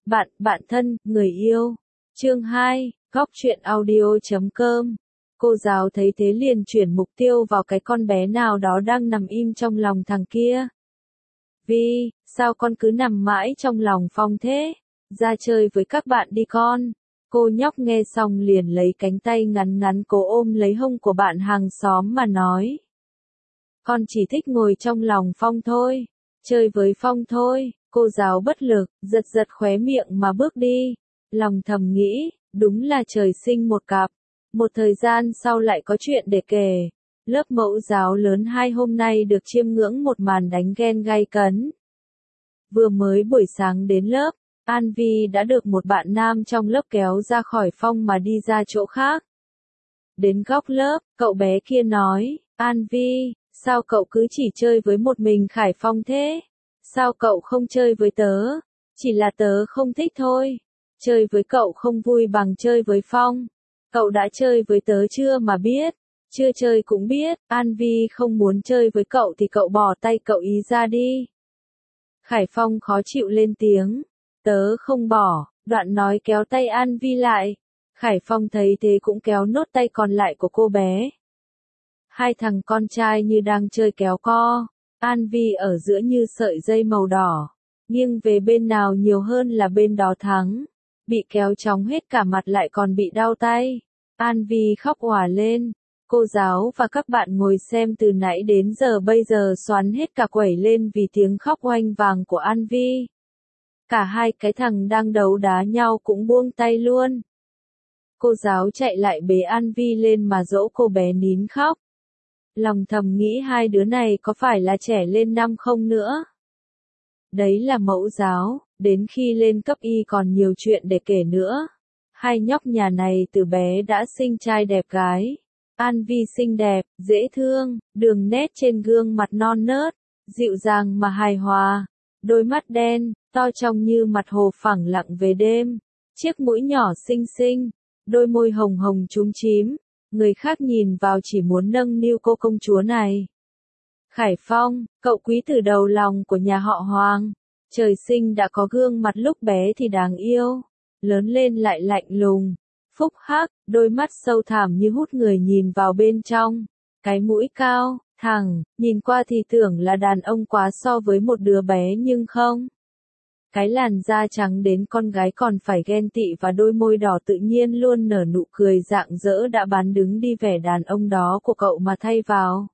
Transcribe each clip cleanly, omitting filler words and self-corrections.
Bạn thân, người yêu. Chương 2, Góc truyện audio.com. Cô giáo thấy thế liền chuyển mục tiêu vào cái con bé nào đó đang nằm im trong lòng thằng kia. Vi, sao con cứ nằm mãi trong lòng Phong thế? Ra chơi với các bạn đi con. Cô nhóc nghe xong liền lấy cánh tay ngắn ngắn cố ôm lấy hông của bạn hàng xóm mà nói. Con chỉ thích ngồi trong lòng Phong thôi. Chơi với Phong thôi. Cô giáo bất lực, giật giật khóe miệng mà bước đi. Lòng thầm nghĩ, đúng là trời sinh một cặp. Một thời gian sau lại có chuyện để kể. Lớp mẫu giáo lớn 2 hôm nay được chiêm ngưỡng một màn đánh ghen gay cấn. Vừa mới buổi sáng đến lớp, An Vi đã được một bạn nam trong lớp kéo ra khỏi Phong mà đi ra chỗ khác. Đến góc lớp, cậu bé kia nói, An Vi, sao cậu cứ chỉ chơi với một mình Khải Phong thế? Sao cậu không chơi với tớ? Chỉ là tớ không thích thôi. Chơi với cậu không vui bằng chơi với Phong. Cậu đã chơi với tớ chưa mà biết? Chưa chơi cũng biết, An Vi không muốn chơi với cậu thì cậu bỏ tay cậu ý ra đi. Khải Phong khó chịu lên tiếng. Tớ không bỏ, đoạn nói kéo tay An Vi lại. Khải Phong thấy thế cũng kéo nốt tay còn lại của cô bé. Hai thằng con trai như đang chơi kéo co. An Vi ở giữa như sợi dây màu đỏ. Nghiêng về bên nào nhiều hơn là bên đó thắng. Bị kéo chóng hết cả mặt lại còn bị đau tay. An Vi khóc òa lên. Cô giáo và các bạn ngồi xem từ nãy đến giờ bây giờ xoắn hết cả quẩy lên vì tiếng khóc oanh vàng của An Vi. Cả hai cái thằng đang đấu đá nhau cũng buông tay luôn. Cô giáo chạy lại bế An Vi lên mà dỗ cô bé nín khóc. Lòng thầm nghĩ hai đứa này có phải là trẻ lên năm không nữa. Đấy là mẫu giáo, đến khi lên cấp y còn nhiều chuyện để kể nữa. Hai nhóc nhà này từ bé đã sinh trai đẹp gái. An Vi xinh đẹp, dễ thương, đường nét trên gương mặt non nớt, dịu dàng mà hài hòa. Đôi mắt đen, to trông như mặt hồ phẳng lặng về đêm. Chiếc mũi nhỏ xinh xinh, đôi môi hồng hồng chúm chím. Người khác nhìn vào chỉ muốn nâng niu cô công chúa này. Khải Phong, cậu quý từ đầu lòng của nhà họ Hoàng. Trời sinh đã có gương mặt lúc bé thì đáng yêu. Lớn lên lại lạnh lùng. Phúc hắc, đôi mắt sâu thẳm như hút người nhìn vào bên trong. Cái mũi cao, thẳng, nhìn qua thì tưởng là đàn ông quá so với một đứa bé nhưng không. Cái làn da trắng đến con gái còn phải ghen tị và đôi môi đỏ tự nhiên luôn nở nụ cười rạng rỡ đã bán đứng đi vẻ đàn ông đó của cậu mà thay vào.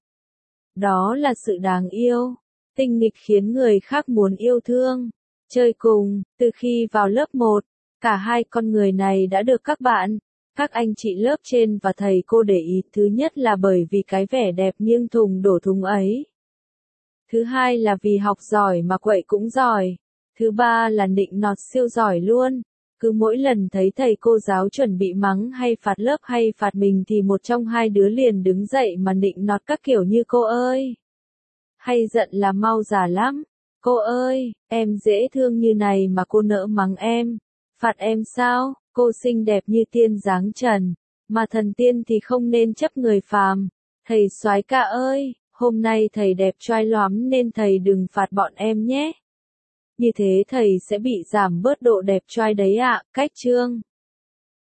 Đó là sự đáng yêu, tinh nghịch khiến người khác muốn yêu thương, chơi cùng. Từ khi vào lớp 1, cả hai con người này đã được các bạn, các anh chị lớp trên và thầy cô để ý. Thứ nhất là bởi vì cái vẻ đẹp nghiêng thùng đổ thùng ấy. Thứ hai là vì học giỏi mà quậy cũng giỏi. Thứ ba là nịnh nọt siêu giỏi luôn. Cứ mỗi lần thấy thầy cô giáo chuẩn bị mắng hay phạt lớp hay phạt mình thì một trong hai đứa liền đứng dậy mà nịnh nọt các kiểu như cô ơi. Hay giận là mau già lắm. Cô ơi, em dễ thương như này mà cô nỡ mắng em. Phạt em sao, cô xinh đẹp như tiên dáng trần. Mà thần tiên thì không nên chấp người phàm. Thầy soái ca ơi, hôm nay thầy đẹp trai lắm nên thầy đừng phạt bọn em nhé. Như thế thầy sẽ bị giảm bớt độ đẹp trai đấy ạ. Cách chương